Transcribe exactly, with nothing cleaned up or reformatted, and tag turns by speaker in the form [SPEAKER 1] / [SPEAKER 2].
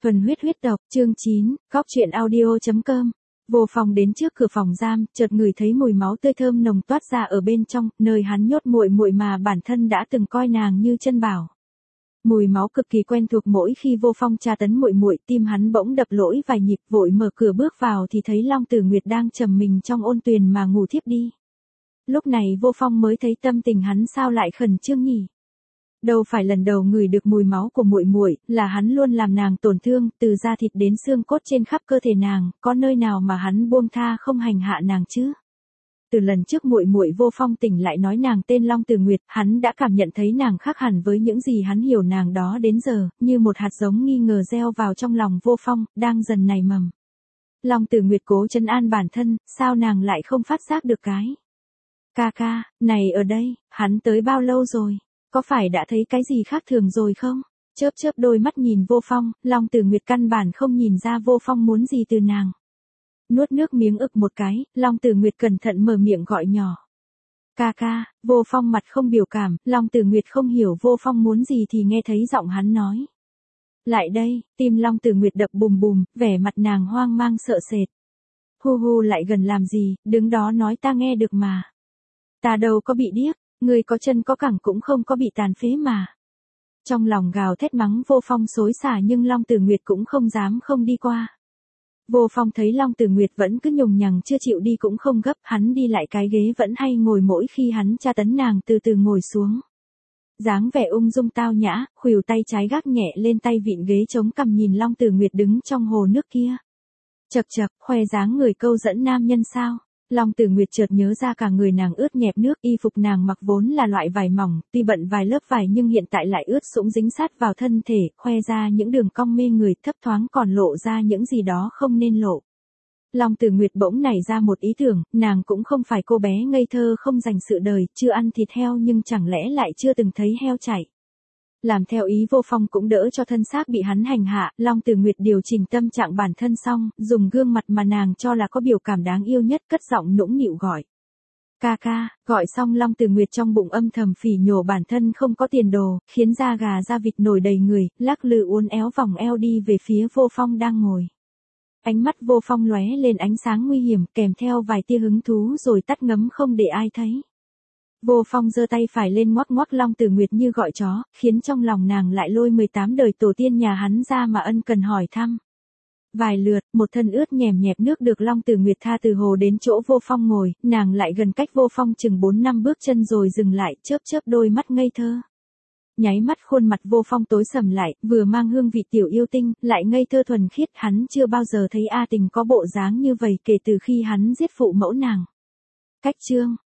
[SPEAKER 1] Thuần huyết huyết độc, chương chín, góc truyện audio.com. Vô Phong đến trước cửa phòng giam, chợt ngửi thấy mùi máu tươi thơm nồng toát ra ở bên trong, nơi hắn nhốt muội muội mà bản thân đã từng coi nàng như chân bảo. Mùi máu cực kỳ quen thuộc, mỗi khi Vô Phong tra tấn muội muội, tim hắn bỗng đập lỗi vài nhịp, vội mở cửa bước vào thì thấy Long Tử Nguyệt đang trầm mình trong ôn tuyền mà ngủ thiếp đi. Lúc này Vô Phong mới thấy tâm tình hắn sao lại khẩn trương nhỉ? Đâu phải lần đầu ngửi được mùi máu của muội muội, là hắn luôn làm nàng tổn thương, từ da thịt đến xương cốt trên khắp cơ thể nàng, có nơi nào mà hắn buông tha không hành hạ nàng chứ? Từ lần trước muội muội Vô Phong tỉnh lại nói nàng tên Long Tử Nguyệt, hắn đã cảm nhận thấy nàng khác hẳn với những gì hắn hiểu nàng đó đến giờ, như một hạt giống nghi ngờ gieo vào trong lòng Vô Phong, đang dần nảy mầm. Long Tử Nguyệt cố trấn an bản thân, sao nàng lại không phát giác được cái? Ca ca, này ở đây, hắn tới bao lâu rồi? Có phải đã thấy cái gì khác thường rồi không? Chớp chớp đôi mắt nhìn Vô Phong, Long Tử Nguyệt căn bản không nhìn ra Vô Phong muốn gì từ nàng. Nuốt nước miếng ực một cái, Long Tử Nguyệt cẩn thận mở miệng gọi nhỏ. Ca ca, Vô Phong mặt không biểu cảm, Long Tử Nguyệt không hiểu Vô Phong muốn gì thì nghe thấy giọng hắn nói. Lại đây, tim Long Tử Nguyệt đập bùm bùm, vẻ mặt nàng hoang mang sợ sệt. Hu hu lại gần làm gì, đứng đó nói ta nghe được mà. Ta đâu có bị điếc. Người có chân có cẳng cũng không có bị tàn phế mà. Trong lòng gào thét mắng Vô Phong xối xả nhưng Long Tử Nguyệt cũng không dám không đi qua. Vô Phong thấy Long Tử Nguyệt vẫn cứ nhùng nhằng chưa chịu đi cũng không gấp, hắn đi lại cái ghế vẫn hay ngồi, mỗi khi hắn tra tấn nàng từ từ ngồi xuống. Dáng vẻ ung dung tao nhã, khuỷu tay trái gác nhẹ lên tay vịn ghế chống cằm nhìn Long Tử Nguyệt đứng trong hồ nước kia. Chậc chậc, khoe dáng người câu dẫn nam nhân sao? Long Tử Nguyệt chợt nhớ ra cả người nàng ướt nhẹp nước, y phục nàng mặc vốn là loại vải mỏng, tuy bận vài lớp vải nhưng hiện tại lại ướt sũng dính sát vào thân thể, khoe ra những đường cong mê người, thấp thoáng còn lộ ra những gì đó không nên lộ. Long Tử Nguyệt bỗng nảy ra một ý tưởng, nàng cũng không phải cô bé ngây thơ không dành sự đời, chưa ăn thịt heo nhưng chẳng lẽ lại chưa từng thấy heo chạy. Làm theo ý Vô Phong cũng đỡ cho thân xác bị hắn hành hạ, Long Tử Nguyệt điều chỉnh tâm trạng bản thân xong, dùng gương mặt mà nàng cho là có biểu cảm đáng yêu nhất cất giọng nũng nịu gọi. Ca ca, gọi xong Long Tử Nguyệt trong bụng âm thầm phỉ nhổ bản thân không có tiền đồ, khiến da gà da vịt nổi đầy người, lắc lư uốn éo vòng eo đi về phía Vô Phong đang ngồi. Ánh mắt Vô Phong lóe lên ánh sáng nguy hiểm kèm theo vài tia hứng thú rồi tắt ngấm không để ai thấy. Vô Phong giơ tay phải lên ngoắc ngoắc Long Tử Nguyệt như gọi chó, khiến trong lòng nàng lại lôi mười tám đời tổ tiên nhà hắn ra mà ân cần hỏi thăm. Vài lượt, một thân ướt nhèm nhẹp nước được Long Tử Nguyệt tha từ hồ đến chỗ Vô Phong ngồi, nàng lại gần cách Vô Phong chừng bốn năm bước chân rồi dừng lại, chớp chớp đôi mắt ngây thơ. Nháy mắt khuôn mặt Vô Phong tối sầm lại, vừa mang hương vị tiểu yêu tinh, lại ngây thơ thuần khiết, hắn chưa bao giờ thấy A Tình có bộ dáng như vậy kể từ khi hắn giết phụ mẫu nàng. Cách chương